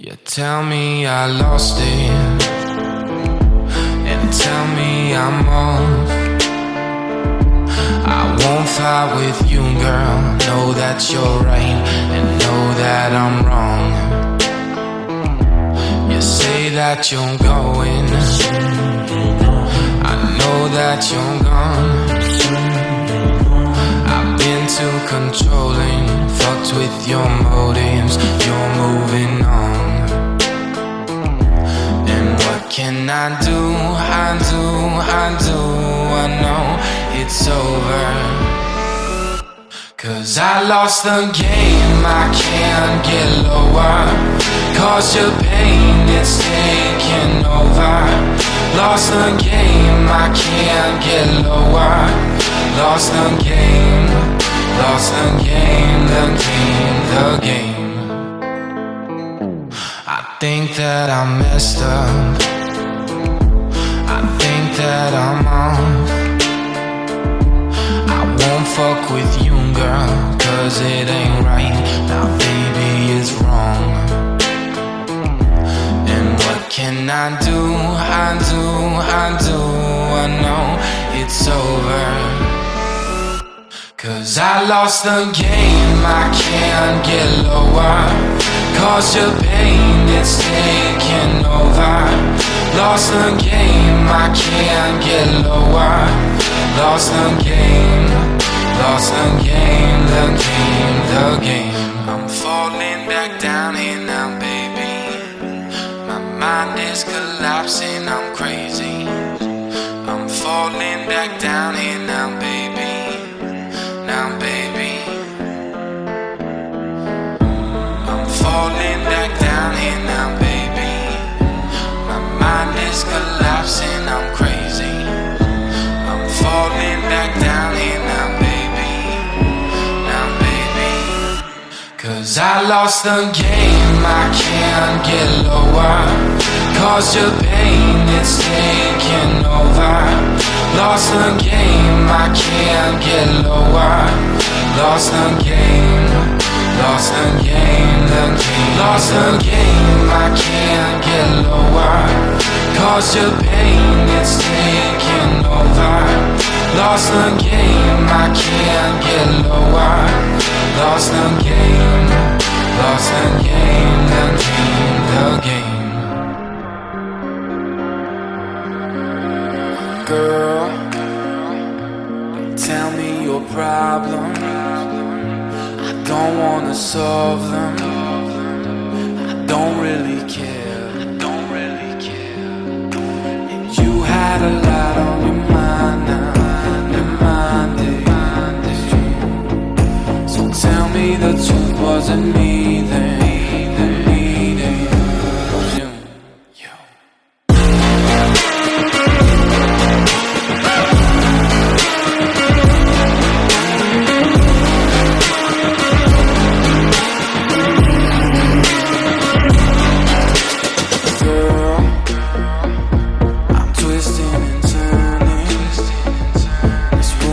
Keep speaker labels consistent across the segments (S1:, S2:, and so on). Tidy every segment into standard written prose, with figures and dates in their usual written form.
S1: You tell me I lost it, and tell me I'm off. I won't fight with you, girl. Know that you're right, and know that I'm wrong. You say that you're going, I know that you're gone. I've been too controlling, fucked with your motives. You're moving on. Can I do, I know it's over. 'Cause I lost the game, I can't get lower. Cause your pain, it's taking over. Lost the game, I can't get lower. Lost the game, lost the game, the game, the game. I think that I messed up, I think that I'm off. I won't fuck with you, girl, 'cause it ain't right. Now baby, it's wrong. And what can I do, I know it's over. 'Cause I lost the game, I can't get lower. Cause your pain, it's taking over. Lost the game, I can't get lower. Lost the game, lost the game, the game, the game. I'm falling back down here now, baby. My mind is collapsing, I'm crazy. I'm falling back down here now, baby. Now, baby. I'm falling back down here now, baby. My mind is collapsing, I'm crazy. I'm falling back down here now, baby. Now, baby. 'Cause I lost the game, I can't get lower. Cause your pain, it's taking over. Lost the game, I can't get lower. Lost the game, lost the game, the game. Lost the game, I can't get lower. Cause your pain, it's taking over. Lost the game, I can't get lower. Lost the game, lost the game, the game, the game. Girl, don't tell me your problems. I don't wanna solve them. I don't really care. And you had a lot on your mind now, your mind is. So tell me the truth, wasn't me then.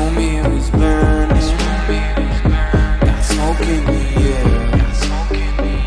S1: Smoke in the air.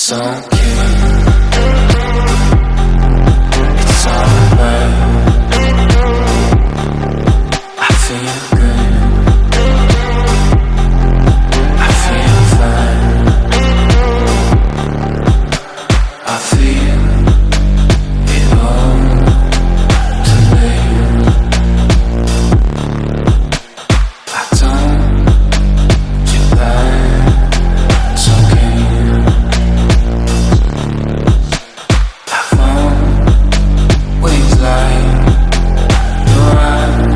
S1: It's okay. It's alright. I feel good. I feel fine. I feel it all tonight. I don't you lie. It's okay. I've always liked your eyes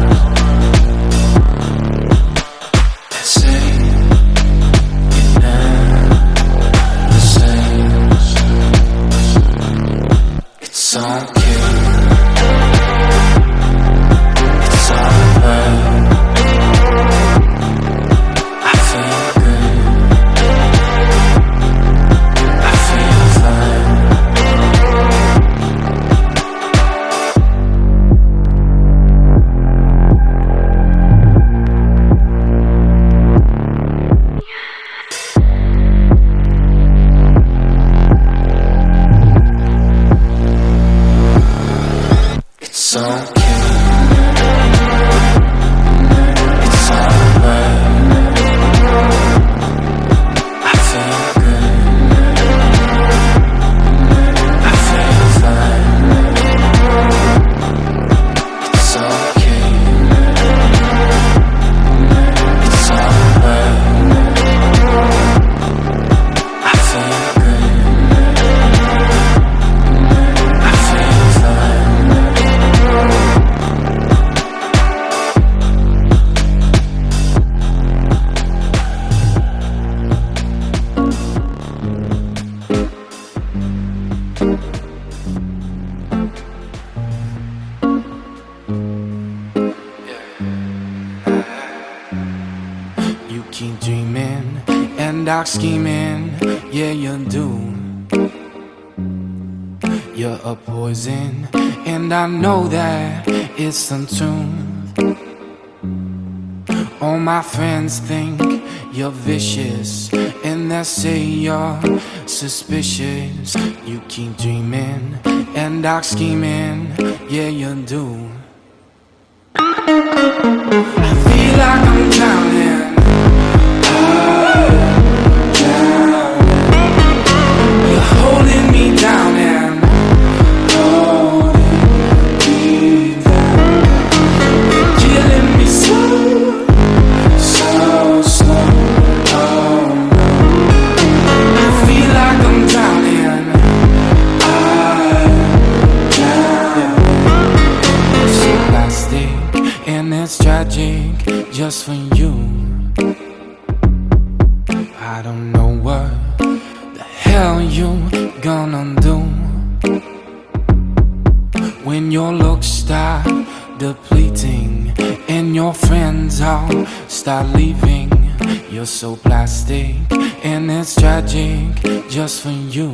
S1: that say you're never the same. It's okay. It's alright. I feel good. I feel fine. It's okay. It's alright. I feel good. I feel fine. It's okay. It's alright. I feel good. I feel fine. You keep dreaming and dark scheming, yeah you do. You're a poison, and I know that it's untrue. All my friends think you're vicious, and they say you're suspicious. You keep dreaming and dark scheming, yeah you do. I feel like I'm drowning. You're holding me down and holding me down. You're killing me slow, so slow. Oh no. I feel like I'm drowning. I'm drowning. It's so plastic and it's tragic just for you. I don't know what the hell you gonna do when your looks start depleting and your friends all start leaving. You're so plastic and it's tragic just for you.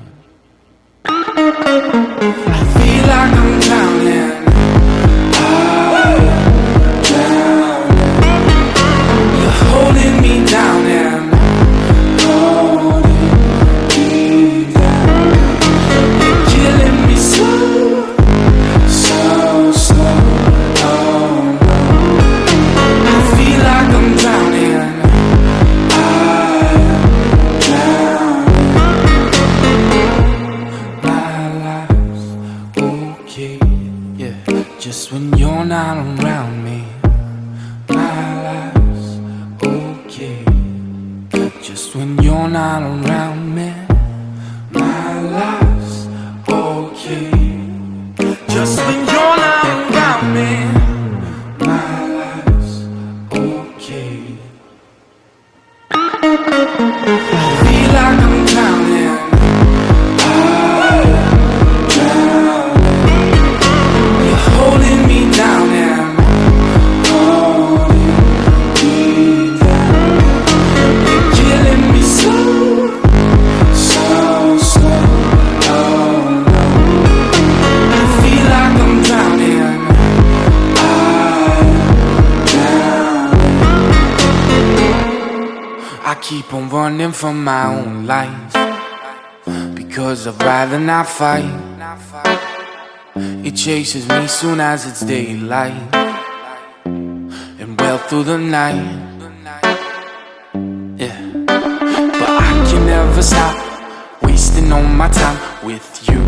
S1: I feel like I'm drowning. I'm drowning. You're holding me down and holding me down. You're killing me slow, so slow. Oh no. I feel like I'm drowning. I'm drowning. My life's okay, yeah. Just when you're not around me. My life's okay. Just when you're not around me. My life's okay. Just when you're not around me. My life's okay. I feel like I'm drowning. I'm drowning. You're holding me down and holding me down. You're killing me slow, so slow. Oh no. I feel like I'm drowning. I'm drowning. I keep on running from my own life. because I'd rather not fight. It chases me soon as it's daylight, and well through the night. Yeah, but I can never stop wasting all my time with you.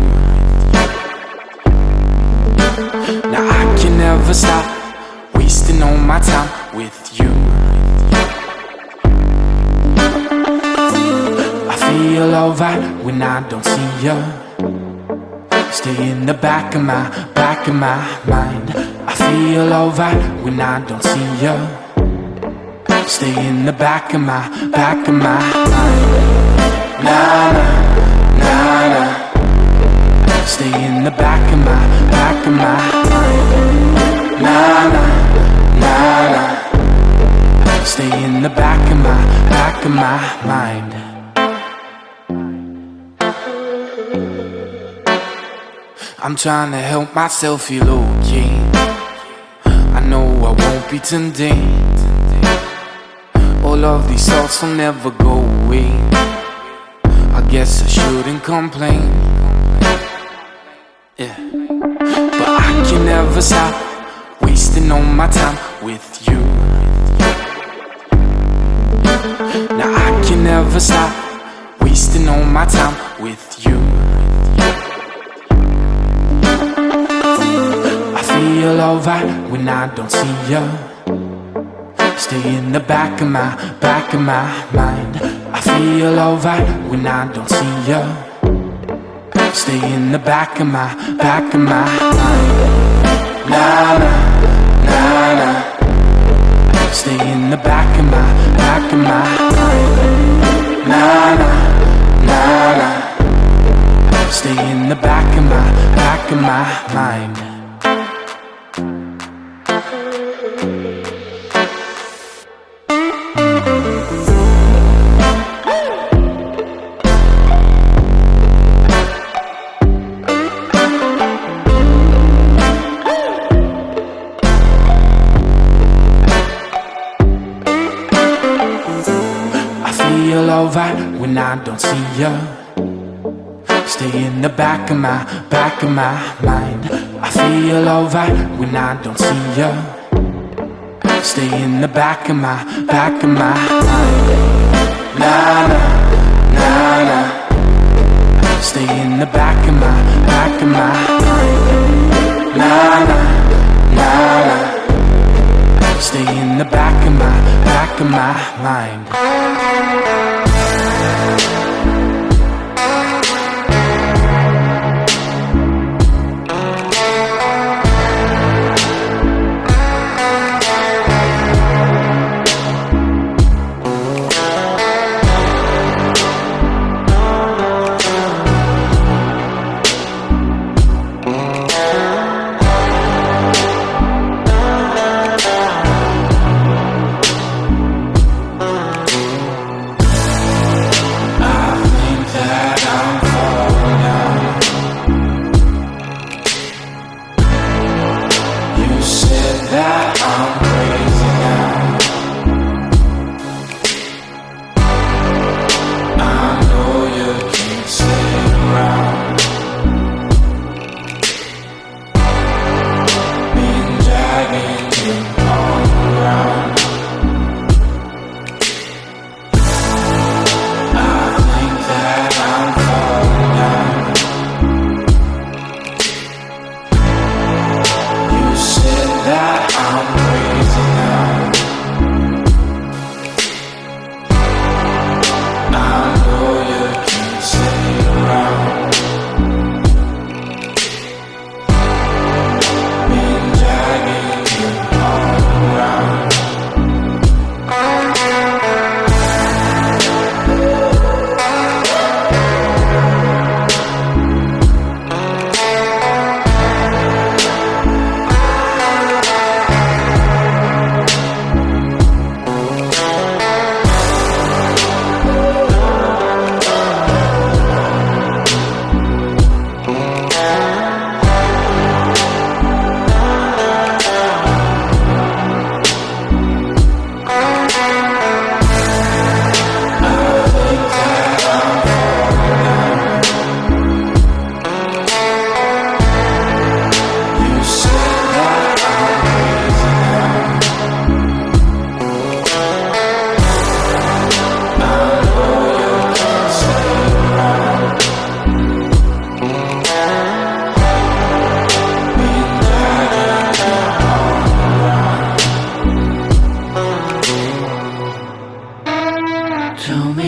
S1: Now I can never stop wasting all my time with you. I feel alright when I don't see you. Stay in the back of my mind. I feel alright when I don't see you. Stay in the back of my mind. Nah, nah, nah, nah. Stay in the back of my mind. Nah, nah, nah, nah. Stay in the back of my mind. I'm trying to help myself feel okay. I know I won't be today. All of these thoughts will never go away. I guess I shouldn't complain. Yeah, but I can never stop wasting all my time with you. Now I can never stop wasting all my time with you. I feel alright when I don't see you. Stay in the back of my mind. I feel alright when I don't see you. Stay in the back of my mind. Nah, nah, nah, nah. Stay in the back of my mind. Nah, nah, nah, nah. Stay in the back of my mind. I feel alright when I don't see you. Stay in the back of my mind. I feel alright when I don't see you. Stay in the back of my mind. Nah, nah, nah, nah. Stay in the back of my mind. Nah, nah, nah, nah. Stay in the back of my mind.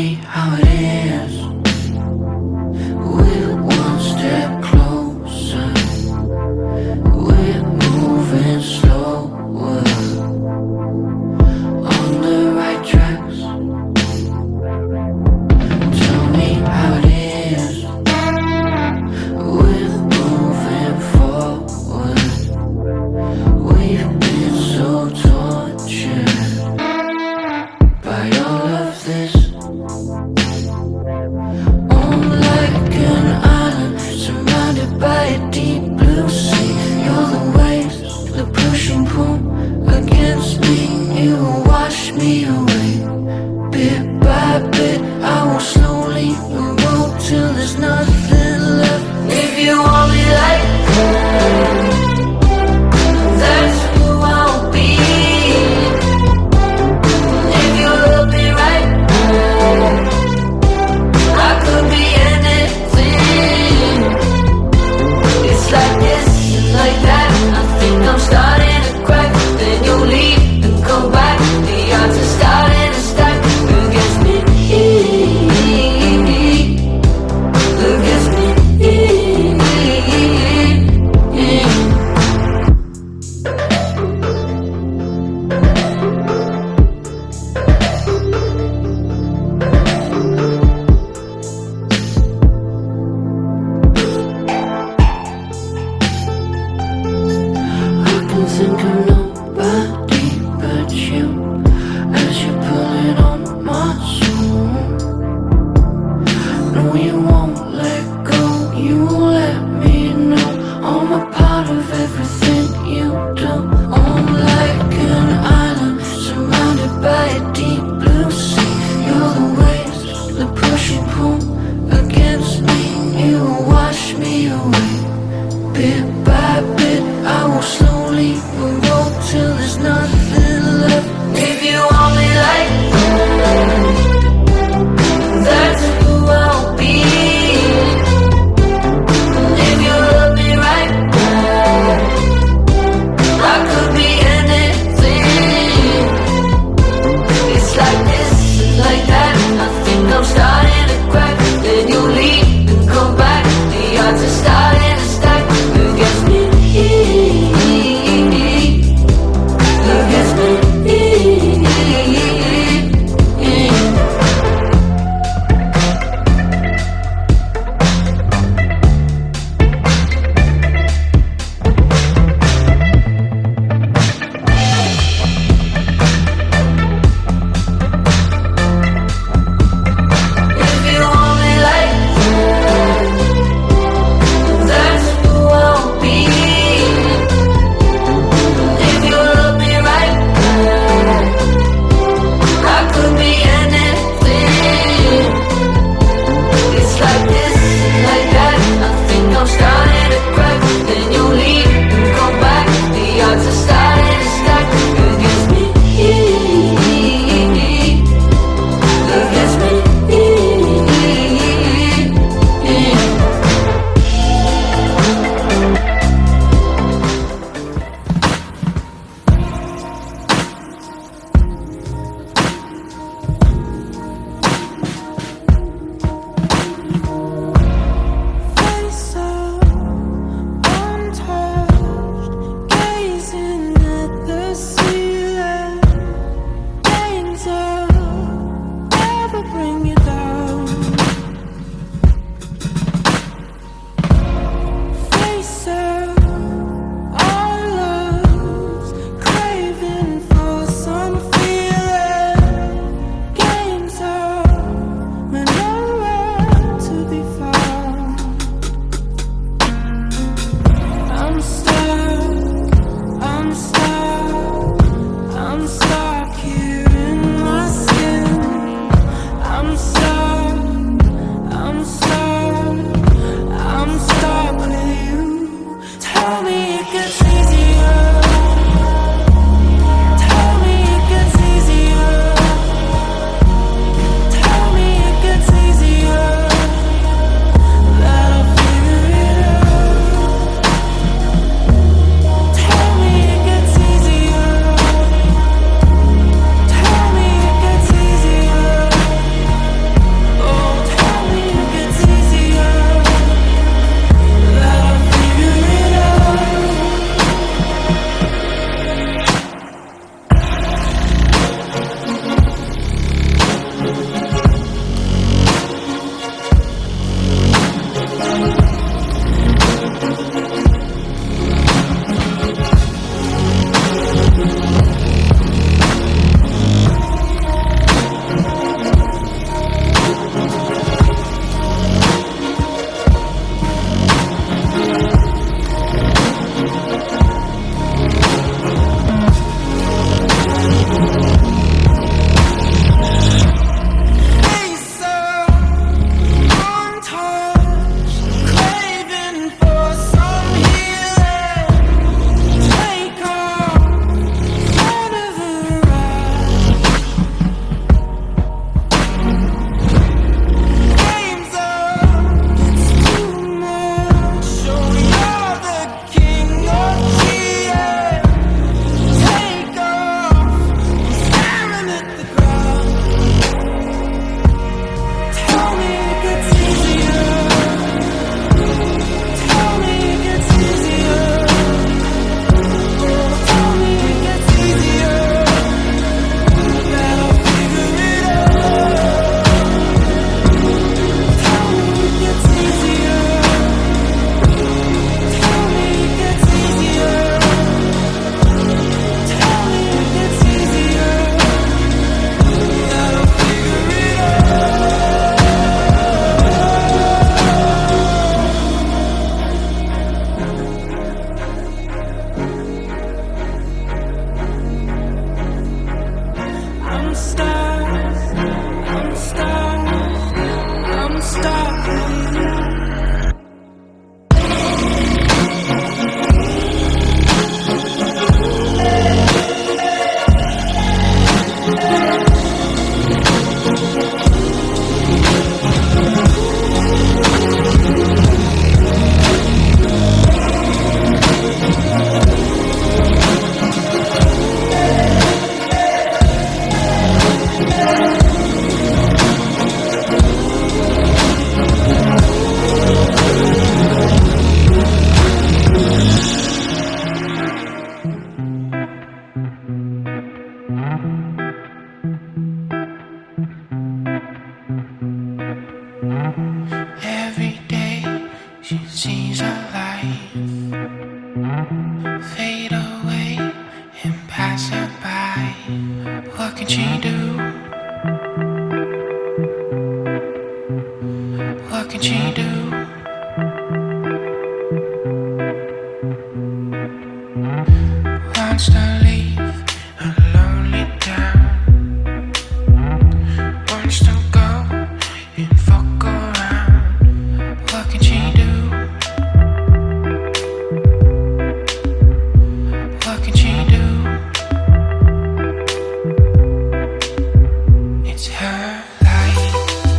S1: me how it is. We're one step closer. We're moving slower on the right tracks. Tell me how it is. We're moving forward. We've been so tortured by all of this. I'm like an island surrounded by a deep blue sea. You're the waves that push and pull against me. You will wash me away. Bit by bit, I will slowly erode till there's nothing left. If you want me like that, that's who I'll be. If you love me right, I could be anything. It's like this and like that. I think I'm starting to crack. Then you leave and come back. The odds are starting to stack against me. Against me. I can think of nobody but you as you're pulling on my soul. No, you won't let go, you won't let me know. I'm a part of everything you do. I'm like an island surrounded by a deep blue sea. You're the waves that push and pull against me. You will wash me away. Bit by bit, I will slowly erode till there's nothing left. If you want me like that, that's who I'll be. can she do? Wants to leave a lonely town. Wants to go and fuck around. What can she do? What can she do? It's her life.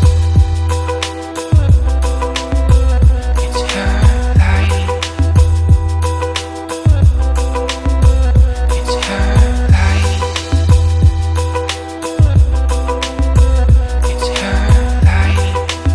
S1: It's her life. It's her life. It's her life.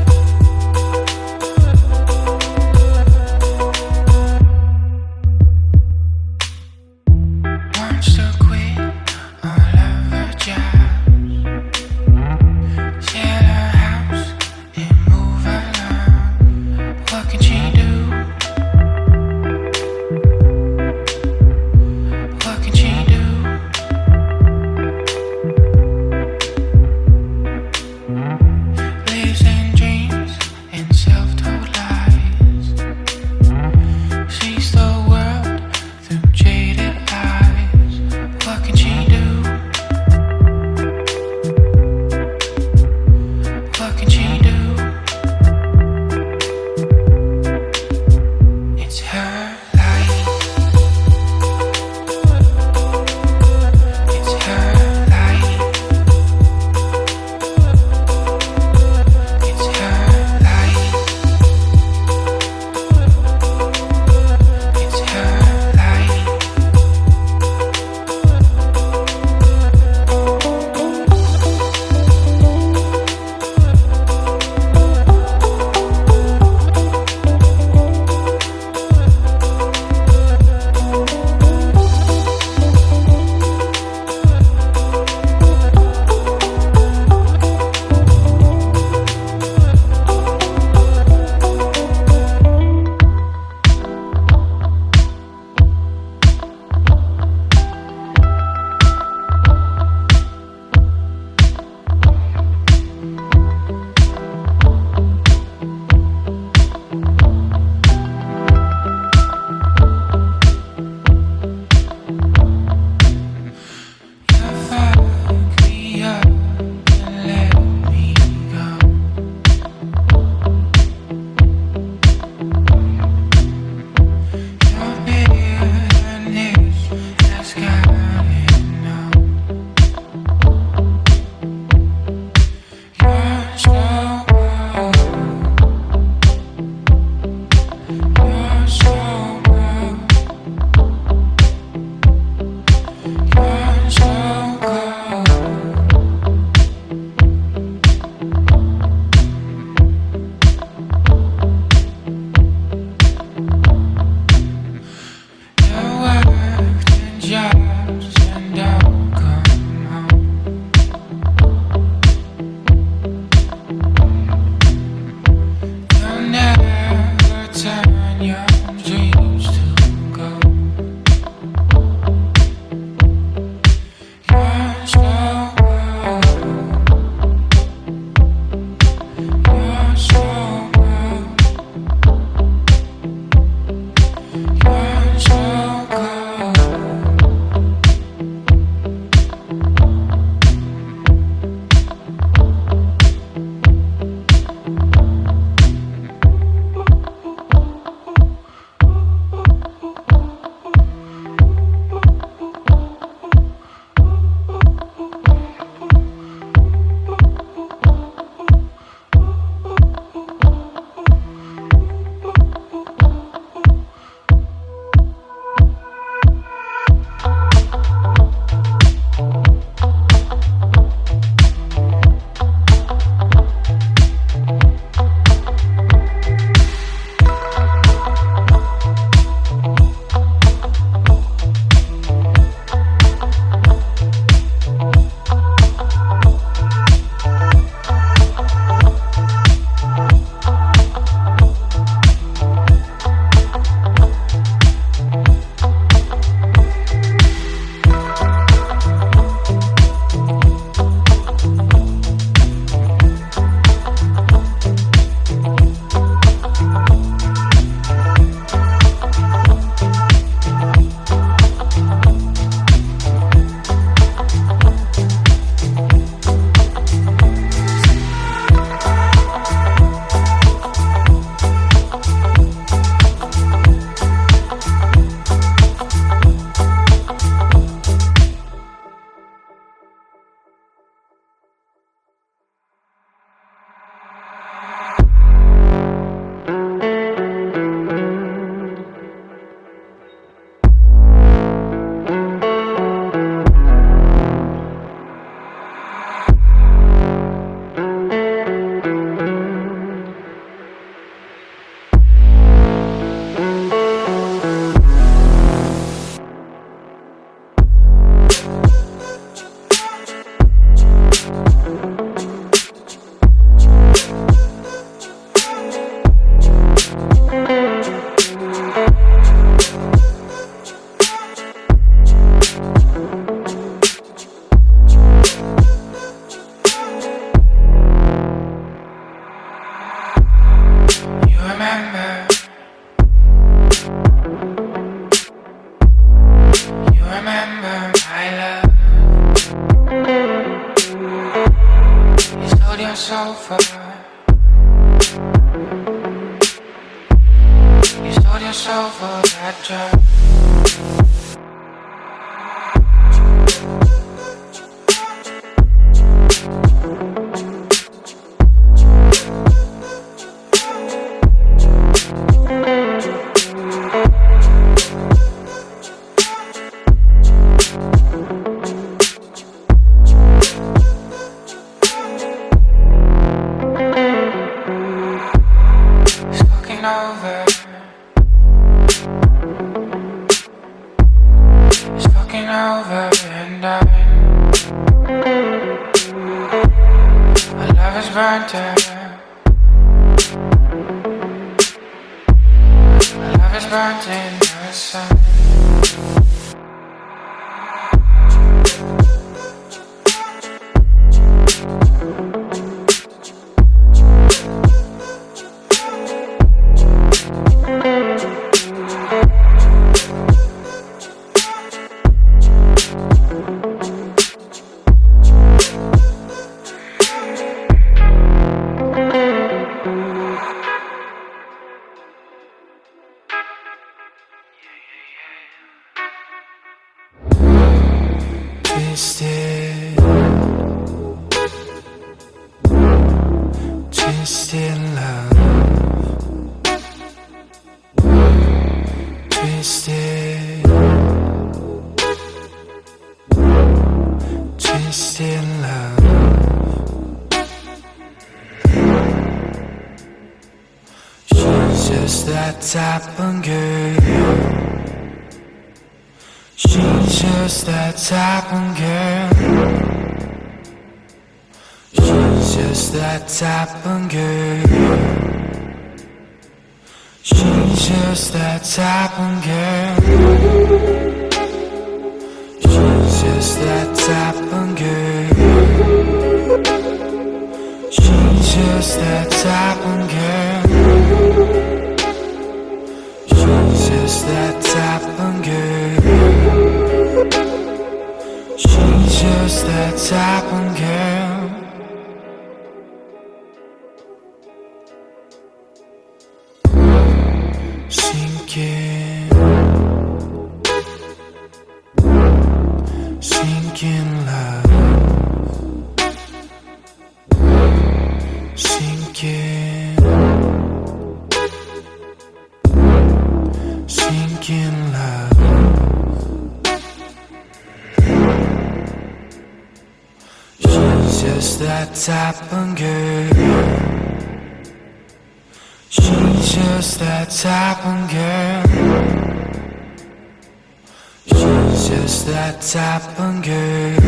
S1: over that drop. Twisted love, twisted love. She's just that type of girl. She's just that type of girl. She's just that type of girl. She's just that type of girl. She's just that type of girl. She's just that type of girl. She's just that type of girl. She's just that type of girl. Sinking love, sinking love. She's just that type of girl. She's just that type of girl. She's just that type of girl.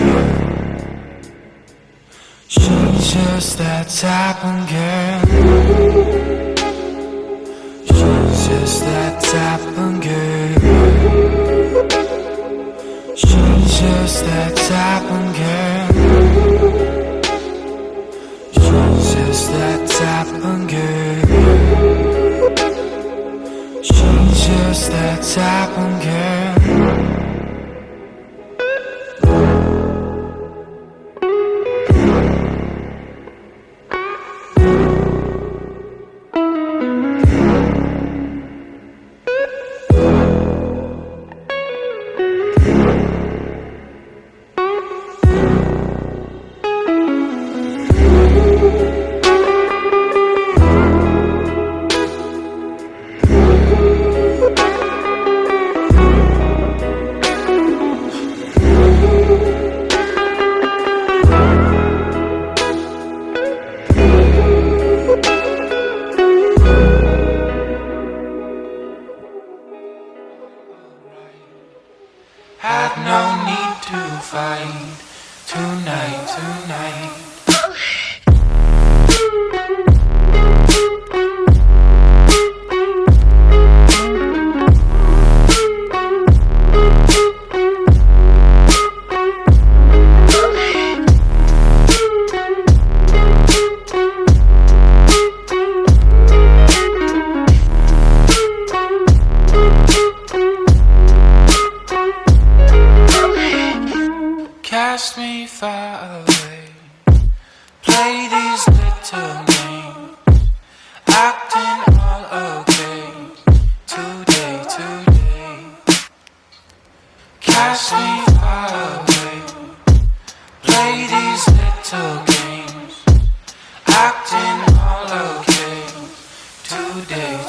S1: She's just that type of girl. She's just that type of girl. She's just that type of girl. She's just that type of girl. She's just that type of girl.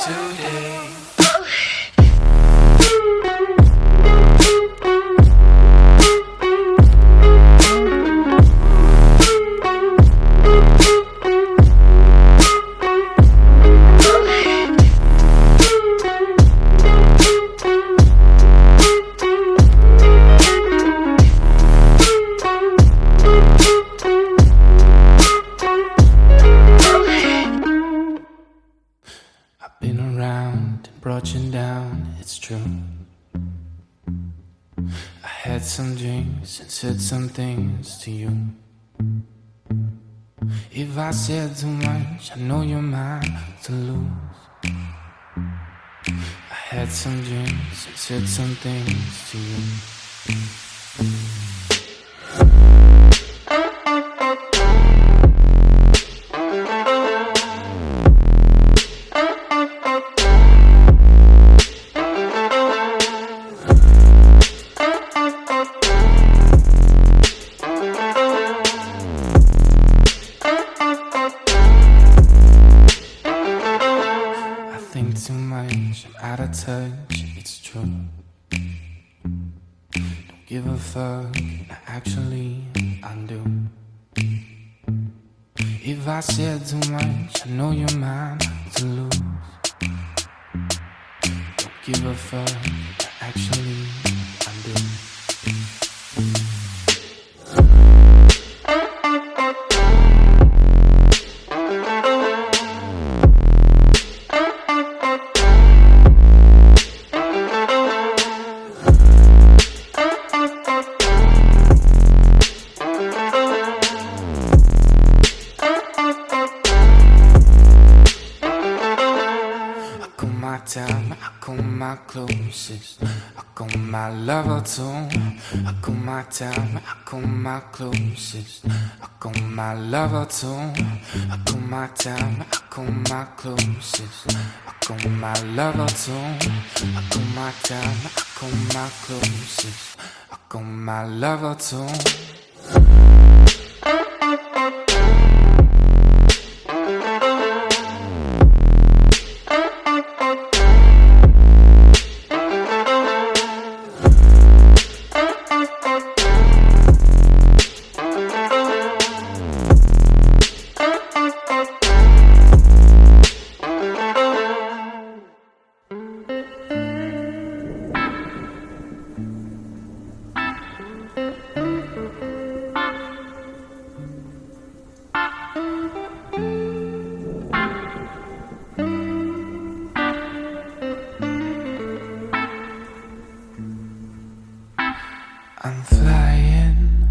S1: today. Been around and brought you down, it's true. I had some drinks and said some things to you. If I said too much, I know you're mine to lose. I had some drinks and said some things to you. Think too much, I'm out of touch, it's true. Don't give a fuck, actually I do. If I said too much, I know you're mine to lose. Don't give a fuck, actually I do. My time, I call my closest, I call my lover too. I call my time, I call my closest, I call my lover too. I call my time, I call my closest, I call my lover too. I call my time, I call my closest, I call my lover too. I'm flying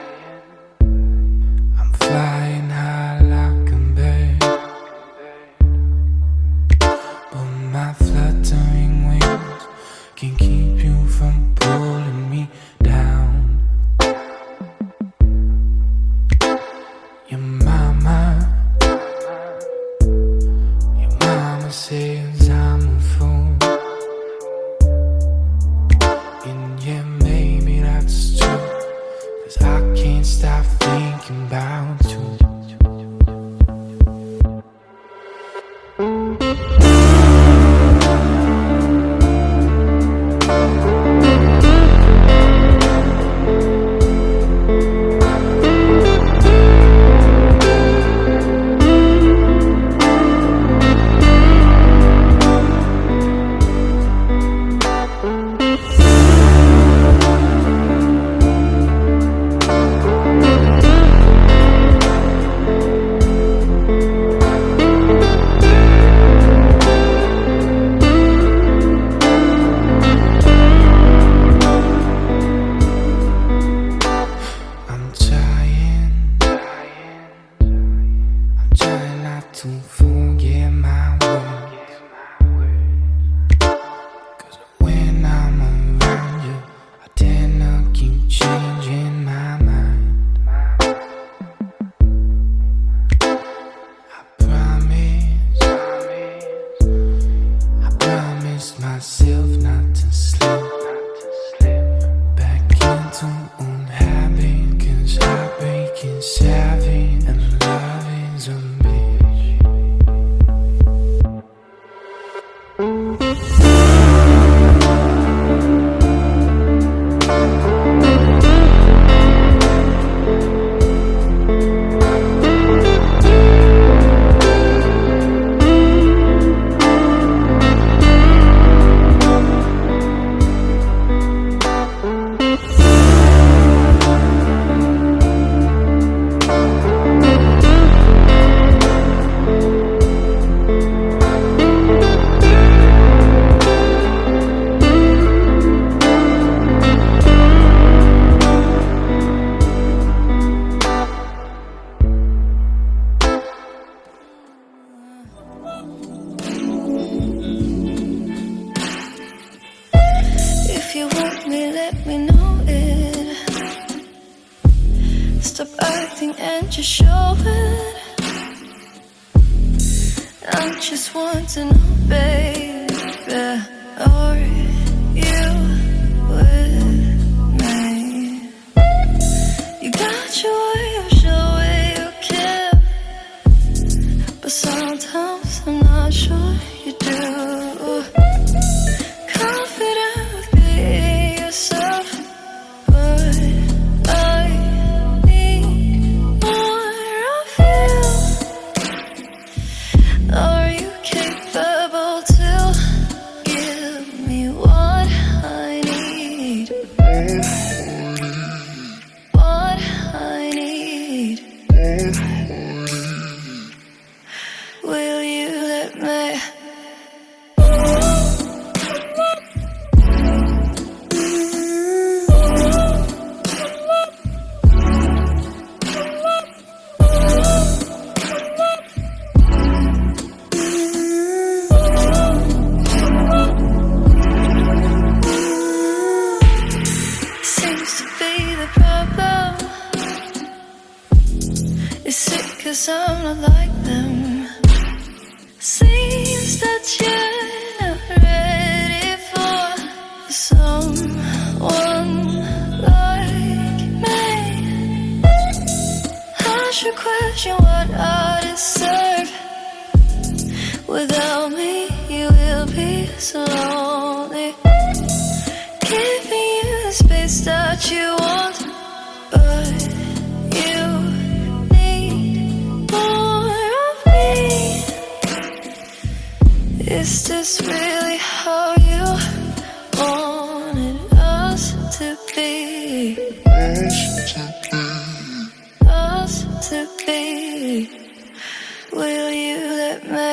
S1: high like a bird, but my fluttering wings can keep you from pulling me down. Your mama says I'm a fool, and yeah, maybe that's true, 'cause I can't stop thinking about you.
S2: If you want me, let me know it. Stop acting and just show it. I just want to know, baby, are you with me? You got your way of showing you care, but sometimes I'm not sure you do. Confident with being yourself, but I need more of you. Are you capable to give me what I need? What I need. Will you let me? Seems to be the problem. Is it 'cause I'm not like them? Seems that you're not ready for someone like me. I should question what I deserve. Without me, you will be so lonely. Giving you the space that you want, but you need more of me. Is this really how you wanted us to be? Us to be. Will you let me?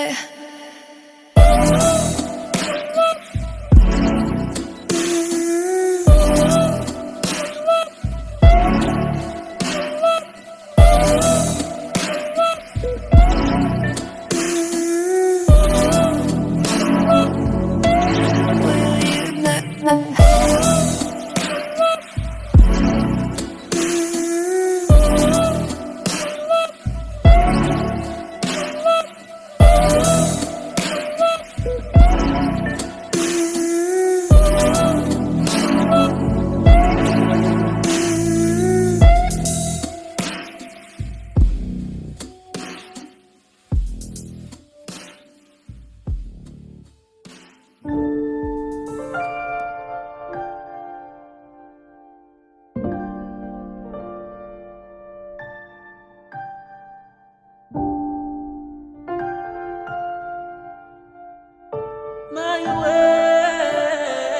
S3: My way.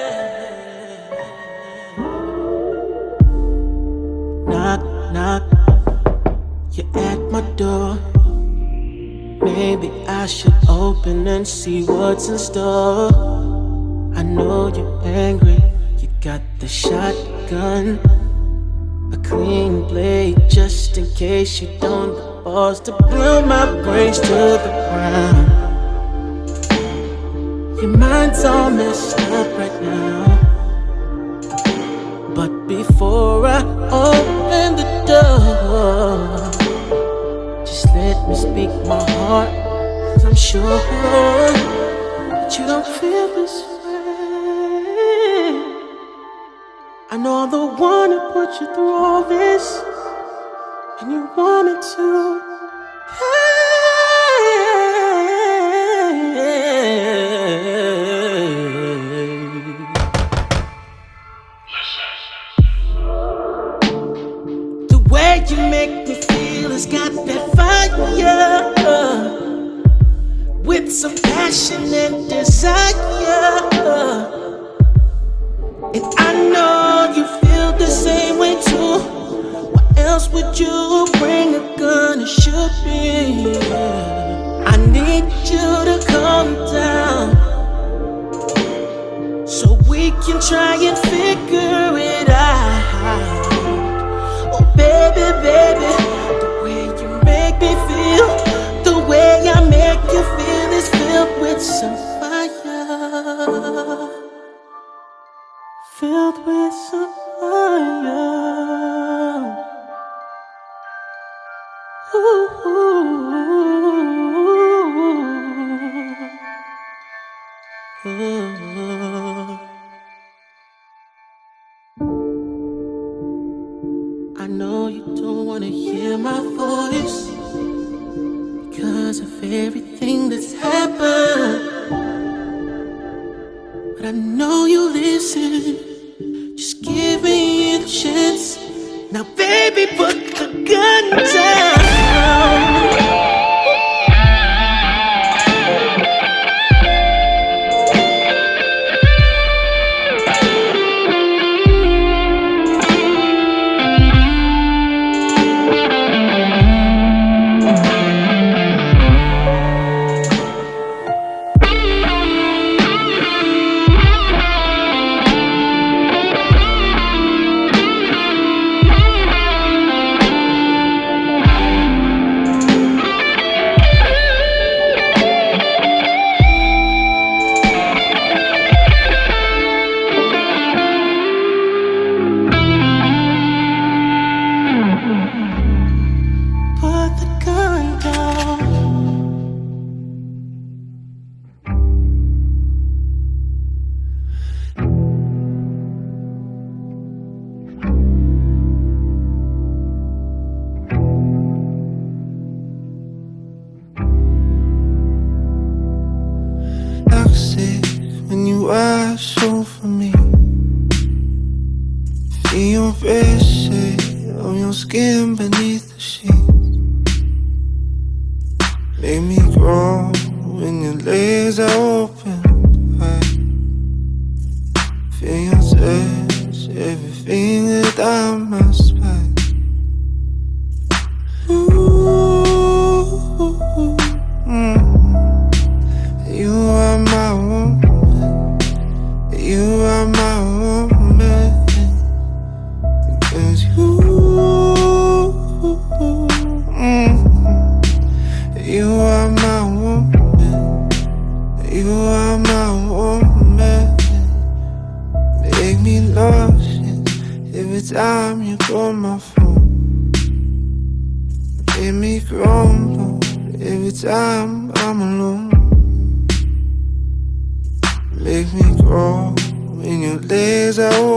S3: Knock, knock, you're at my door. Maybe I should open and see what's in store. I know you're angry, you got the shotgun, a clean blade just in case you don't have the balls to blow my brains to the ground. Your mind's all messed up right now, but before I open the door, just let me speak my heart, 'cause I'm sure that you don't feel this way. I know I'm the one who put you through all this, and you want me to. The way you make me feel has got that fire, with some passion and desire. And I know you feel the same way too. Why else would you bring a gun and shoot me? I need you to calm down, so we can try and figure it out. Oh baby, baby, the way you make me feel, the way I make you feel is feel Oh. I know you don't wanna hear my voice because of everything that's happened, but I know you listen. Just give me a chance. Now baby, put the gun down.
S4: When you wash over me, feel your best shade of your skin beneath the sheets. Make me grow when your legs are open wide. Feel your touch, everything that I must fight. You are my woman. You are my woman. Because you are my woman. You are my woman. Make me nauseous every time you call my phone. Make me crumble every time I'm alone. Make me grow when your legs are open.